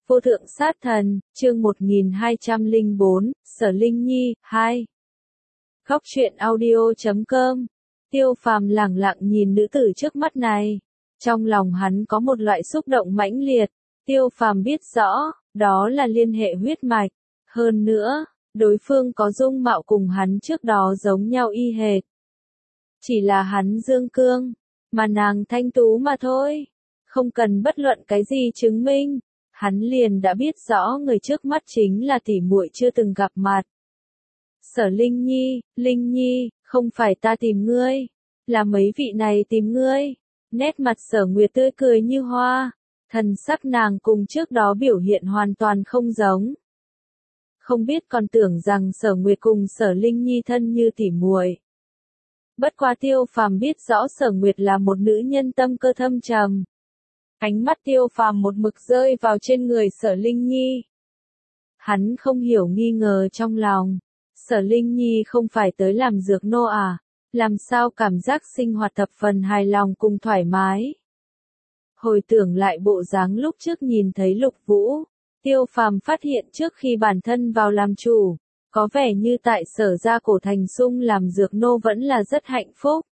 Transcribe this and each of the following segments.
Vô thượng sát thần, chương 1204, Sở Linh Nhi, 2. Góc truyện audio.com. Tiêu Phàm lẳng lặng nhìn nữ tử trước mắt này. Trong lòng hắn có một loại xúc động mãnh liệt. Tiêu Phàm biết rõ, đó là liên hệ huyết mạch. Hơn nữa, đối phương có dung mạo cùng hắn trước đó giống nhau y hệt. Chỉ là hắn dương cương, mà nàng thanh tú mà thôi. Không cần bất luận cái gì chứng minh. Hắn liền đã biết rõ người trước mắt chính là tỷ muội chưa từng gặp mặt. Sở Linh Nhi, không phải ta tìm ngươi, là mấy vị này tìm ngươi. Nét mặt Sở Nguyệt tươi cười như hoa, thần sắc nàng cùng trước đó biểu hiện hoàn toàn không giống. Không biết còn tưởng rằng Sở Nguyệt cùng Sở Linh Nhi thân như tỷ muội. Bất quá Tiêu Phàm biết rõ Sở Nguyệt là một nữ nhân tâm cơ thâm trầm. Ánh mắt Tiêu Phàm một mực rơi vào trên người Sở Linh Nhi. Hắn không hiểu nghi ngờ trong lòng. Sở Linh Nhi không phải tới làm dược nô à? Làm sao cảm giác sinh hoạt thập phần hài lòng cùng thoải mái? Hồi tưởng lại bộ dáng lúc trước nhìn thấy Lục Vũ, Tiêu Phàm phát hiện trước khi bản thân vào làm chủ, có vẻ như tại Sở gia cổ thành sung làm dược nô vẫn là rất hạnh phúc.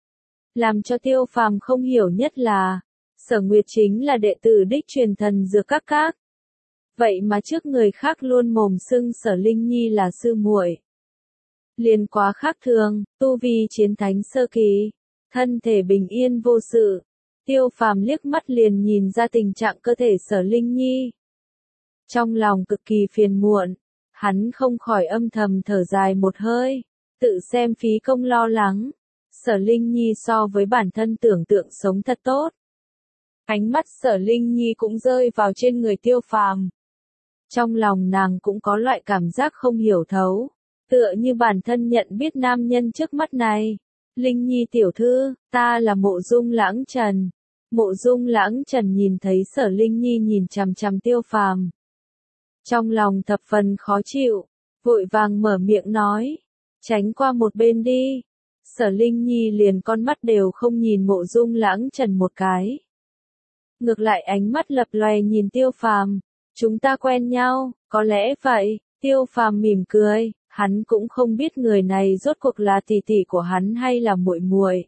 Làm cho Tiêu Phàm không hiểu nhất là, Sở Nguyệt chính là đệ tử đích truyền thần dược các. Vậy mà trước người khác luôn mồm xưng Sở Linh Nhi là sư muội. Liền quá khác thường, tu vi chiến thánh sơ kỳ, thân thể bình yên vô sự. Tiêu Phàm liếc mắt liền nhìn ra tình trạng cơ thể Sở Linh Nhi. Trong lòng cực kỳ phiền muộn, hắn không khỏi âm thầm thở dài một hơi, tự xem phí công lo lắng. Sở Linh Nhi so với bản thân tưởng tượng sống thật tốt. Ánh mắt Sở Linh Nhi cũng rơi vào trên người Tiêu Phàm. Trong lòng nàng cũng có loại cảm giác không hiểu thấu, tựa như bản thân nhận biết nam nhân trước mắt này. Linh Nhi tiểu thư, ta là Mộ Dung Lãng Trần. Mộ Dung Lãng Trần nhìn thấy Sở Linh Nhi nhìn chằm chằm Tiêu Phàm. Trong lòng thập phần khó chịu, vội vàng mở miệng nói, tránh qua một bên đi. Sở Linh Nhi liền con mắt đều không nhìn Mộ Dung Lãng Trần một cái. Ngược lại ánh mắt lập lòe nhìn Tiêu Phàm, chúng ta quen nhau, có lẽ vậy. Tiêu Phàm mỉm cười, hắn cũng không biết người này rốt cuộc là tỷ tỷ của hắn hay là muội muội.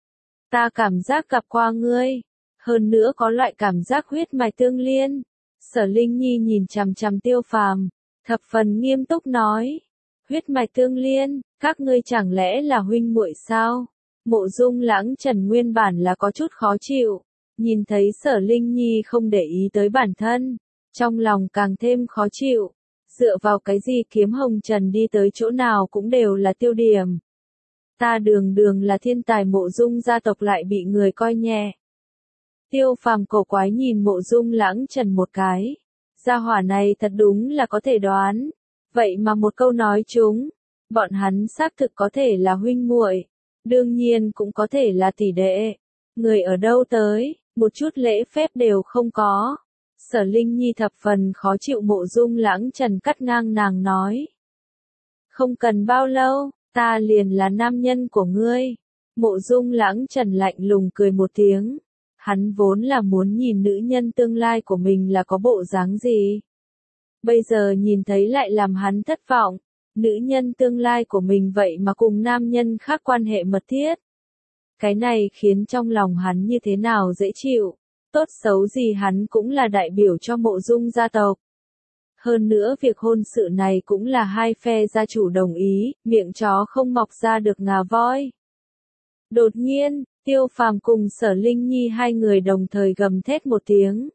Ta cảm giác gặp qua ngươi, hơn nữa có loại cảm giác huyết mạch tương liên. Sở Linh Nhi nhìn chằm chằm Tiêu Phàm, thập phần nghiêm túc nói, huyết mạch tương liên, các ngươi chẳng lẽ là huynh muội sao? Mộ Dung Lãng Trần nguyên bản là có chút khó chịu. Nhìn thấy Sở Linh Nhi không để ý tới bản thân, trong lòng càng thêm khó chịu. Dựa vào cái gì Kiếm Hồng Trần đi tới chỗ nào cũng đều là tiêu điểm. Ta đường đường là thiên tài Mộ Dung gia tộc lại bị người coi nhẹ. Tiêu Phàm cổ quái nhìn Mộ Dung Lãng Trần một cái. Gia hỏa này thật đúng là có thể đoán. Vậy mà một câu nói trúng. Bọn hắn xác thực có thể là huynh muội, đương nhiên cũng có thể là tỷ đệ. Người ở đâu tới, một chút lễ phép đều không có. Sở Linh Nhi thập phần khó chịu. Mộ Dung Lãng Trần cắt ngang nàng nói. Không cần bao lâu, ta liền là nam nhân của ngươi. Mộ Dung Lãng Trần lạnh lùng cười một tiếng. Hắn vốn là muốn nhìn nữ nhân tương lai của mình là có bộ dáng gì. Bây giờ nhìn thấy lại làm hắn thất vọng. Nữ nhân tương lai của mình vậy mà cùng nam nhân khác quan hệ mật thiết. Cái này khiến trong lòng hắn như thế nào dễ chịu. Tốt xấu gì hắn cũng là đại biểu cho Mộ Dung gia tộc. Hơn nữa việc hôn sự này cũng là hai phe gia chủ đồng ý, miệng chó không mọc ra được ngà voi. Đột nhiên, Tiêu Phàm cùng Sở Linh Nhi hai người đồng thời gầm thét một tiếng.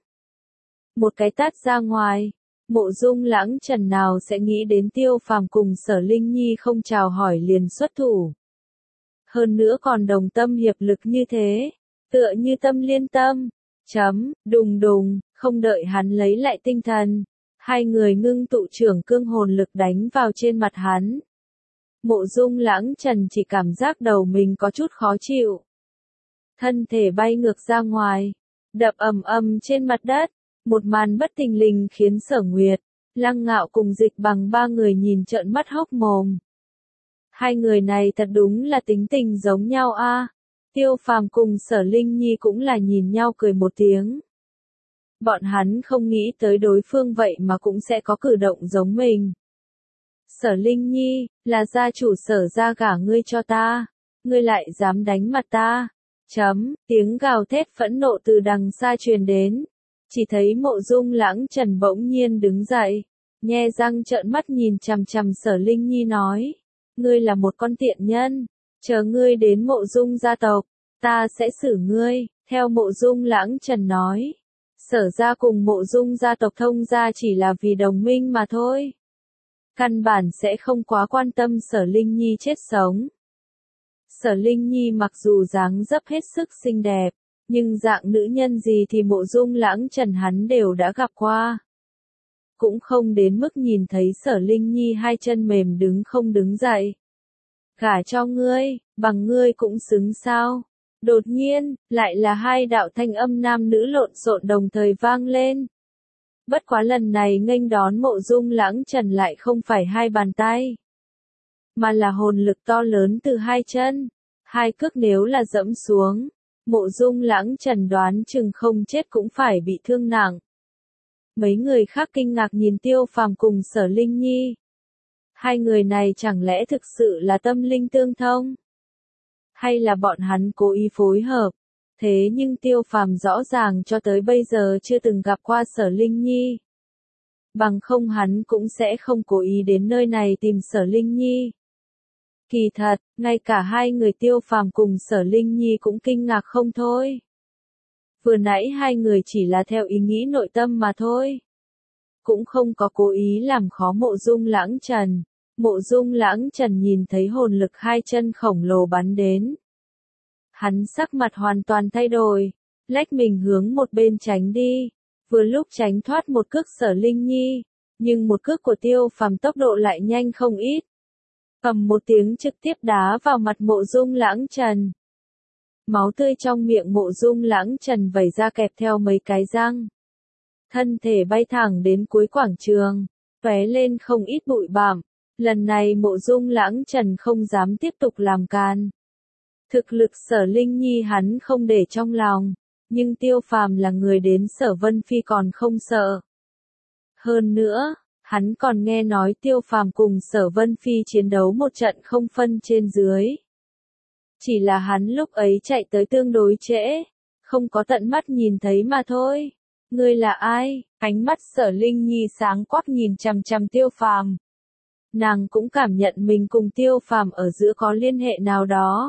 Một cái tát ra ngoài. Mộ Dung Lãng Trần nào sẽ nghĩ đến Tiêu Phàm cùng Sở Linh Nhi không chào hỏi liền xuất thủ. Hơn nữa còn đồng tâm hiệp lực như thế, tựa như tâm liên tâm. Đùng đùng, không đợi hắn lấy lại tinh thần, hai người ngưng tụ trưởng cương hồn lực đánh vào trên mặt hắn. Mộ Dung Lãng Trần chỉ cảm giác đầu mình có chút khó chịu. Thân thể bay ngược ra ngoài, đập ầm ầm trên mặt đất. Một màn bất thình lình khiến Sở Nguyệt, Lăng Ngạo cùng Dịch Bằng ba người nhìn trợn mắt hốc mồm. Hai người này thật đúng là tính tình giống nhau a. Tiêu Phàm cùng Sở Linh Nhi cũng là nhìn nhau cười một tiếng. Bọn hắn không nghĩ tới đối phương vậy mà cũng sẽ có cử động giống mình. Sở Linh Nhi, là gia chủ Sở gia gả ngươi cho ta, ngươi lại dám đánh mặt ta. Tiếng gào thét phẫn nộ từ đằng xa truyền đến. Chỉ thấy Mộ Dung Lãng Trần bỗng nhiên đứng dậy, nhe răng trợn mắt nhìn chằm chằm Sở Linh Nhi nói, ngươi là một con tiện nhân, chờ ngươi đến Mộ Dung gia tộc, ta sẽ xử ngươi. Theo Mộ Dung Lãng Trần nói, Sở gia cùng Mộ Dung gia tộc thông gia chỉ là vì đồng minh mà thôi. Căn bản sẽ không quá quan tâm Sở Linh Nhi chết sống. Sở Linh Nhi mặc dù dáng dấp hết sức xinh đẹp, nhưng dạng nữ nhân gì thì Mộ Dung Lãng Trần hắn đều đã gặp qua. Cũng không đến mức nhìn thấy Sở Linh Nhi hai chân mềm đứng không đứng dậy. Gả cho ngươi, bằng ngươi cũng xứng sao? Đột nhiên, lại là hai đạo thanh âm nam nữ lộn xộn đồng thời vang lên. Bất quá lần này nghênh đón Mộ Dung Lãng Trần lại không phải hai bàn tay, mà là hồn lực to lớn từ hai chân. Hai cước nếu là dẫm xuống, Mộ Dung Lãng Trần đoán chừng không chết cũng phải bị thương nặng. Mấy người khác kinh ngạc nhìn Tiêu Phàm cùng Sở Linh Nhi. Hai người này chẳng lẽ thực sự là tâm linh tương thông? Hay là bọn hắn cố ý phối hợp? Thế nhưng Tiêu Phàm rõ ràng cho tới bây giờ chưa từng gặp qua Sở Linh Nhi. Bằng không hắn cũng sẽ không cố ý đến nơi này tìm Sở Linh Nhi. Kỳ thật, ngay cả hai người Tiêu Phàm cùng Sở Linh Nhi cũng kinh ngạc không thôi. Vừa nãy hai người chỉ là theo ý nghĩ nội tâm mà thôi. Cũng không có cố ý làm khó Mộ Dung Lãng Trần. Mộ Dung Lãng Trần nhìn thấy hồn lực hai chân khổng lồ bắn đến. Hắn sắc mặt hoàn toàn thay đổi, lách mình hướng một bên tránh đi. Vừa lúc tránh thoát một cước Sở Linh Nhi, nhưng một cước của Tiêu Phàm tốc độ lại nhanh không ít. Ầm một tiếng trực tiếp đá vào mặt Mộ Dung Lãng Trần. Máu tươi trong miệng Mộ Dung Lãng Trần vẩy ra kẹp theo mấy cái răng. Thân thể bay thẳng đến cuối quảng trường, tóe lên không ít bụi bặm. Lần này Mộ Dung Lãng Trần không dám tiếp tục làm càn. Thực lực Sở Linh Nhi hắn không để trong lòng, nhưng Tiêu Phàm là người đến Sở Vân Phi còn không sợ. Hơn nữa, hắn còn nghe nói Tiêu Phàm cùng Sở Vân Phi chiến đấu một trận không phân trên dưới. Chỉ là hắn lúc ấy chạy tới tương đối trễ, không có tận mắt nhìn thấy mà thôi. Ngươi là ai? Ánh mắt Sở Linh Nhi sáng quắc nhìn chằm chằm Tiêu Phàm. Nàng cũng cảm nhận mình cùng Tiêu Phàm ở giữa có liên hệ nào đó.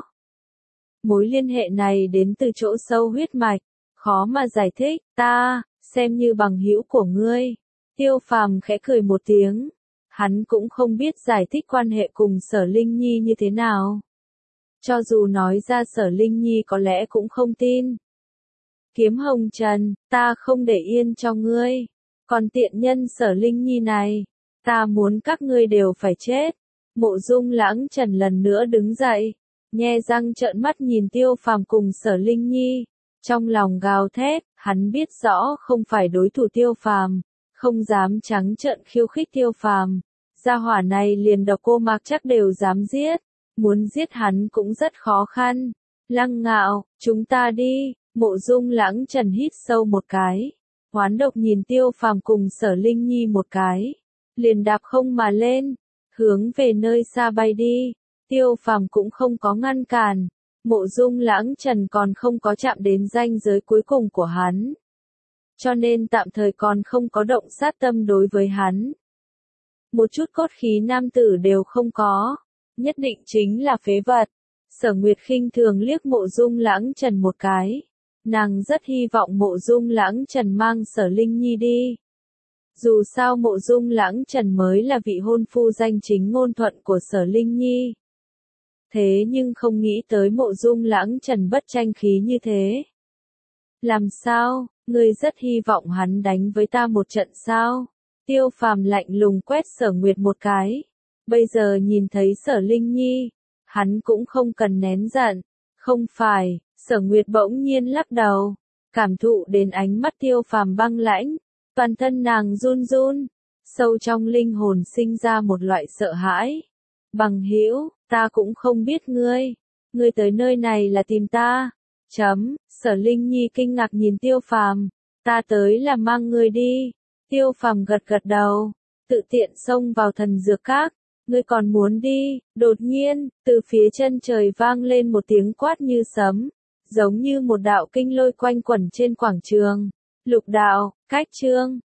Mối liên hệ này đến từ chỗ sâu huyết mạch, khó mà giải thích. Ta, xem như bằng hữu của ngươi. Tiêu Phàm khẽ cười một tiếng. Hắn cũng không biết giải thích quan hệ cùng Sở Linh Nhi như thế nào. Cho dù nói ra Sở Linh Nhi có lẽ cũng không tin. Kiếm Hồng Trần, ta không để yên cho ngươi. Còn tiện nhân Sở Linh Nhi này, ta muốn các ngươi đều phải chết. Mộ Dung Lãng Trần lần nữa đứng dậy, nhe răng trợn mắt nhìn Tiêu Phàm cùng Sở Linh Nhi. Trong lòng gào thét, hắn biết rõ không phải đối thủ Tiêu Phàm, không dám trắng trợn khiêu khích Tiêu Phàm. Gia hỏa này liền độc cô Mạc chắc đều dám giết, muốn giết hắn cũng rất khó khăn. Lăng Ngạo, chúng ta đi. Mộ Dung Lãng Trần hít sâu một cái, hoán độc nhìn Tiêu Phàm cùng Sở Linh Nhi một cái, liền đạp không mà lên, hướng về nơi xa bay đi. Tiêu Phàm cũng không có ngăn cản, Mộ Dung Lãng Trần còn không có chạm đến ranh giới cuối cùng của hắn, cho nên tạm thời còn không có động sát tâm đối với hắn. Một chút cốt khí nam tử đều không có, nhất định chính là phế vật. Sở Nguyệt khinh thường liếc Mộ Dung Lãng Trần một cái. Nàng rất hy vọng Mộ Dung Lãng Trần mang Sở Linh Nhi đi. Dù sao Mộ Dung Lãng Trần mới là vị hôn phu danh chính ngôn thuận của Sở Linh Nhi. Thế nhưng không nghĩ tới Mộ Dung Lãng Trần bất tranh khí như thế. Làm sao, ngươi rất hy vọng hắn đánh với ta một trận sao? Tiêu Phàm lạnh lùng quét Sở Nguyệt một cái. Bây giờ nhìn thấy Sở Linh Nhi, hắn cũng không cần nén giận. Không phải. Sở Nguyệt bỗng nhiên lắc đầu, cảm thụ đến ánh mắt Tiêu Phàm băng lãnh, toàn thân nàng run run, sâu trong linh hồn sinh ra một loại sợ hãi. Bằng hữu, ta cũng không biết ngươi tới nơi này là tìm ta. Sở Linh Nhi kinh ngạc nhìn Tiêu Phàm, Ta tới là mang ngươi đi. Tiêu Phàm gật gật đầu, tự tiện xông vào thần dược các. Ngươi còn muốn đi? Đột nhiên, từ phía chân trời vang lên một tiếng quát như sấm, giống như một đạo kinh lôi quanh quẩn trên quảng trường. Lục đạo, cách chương.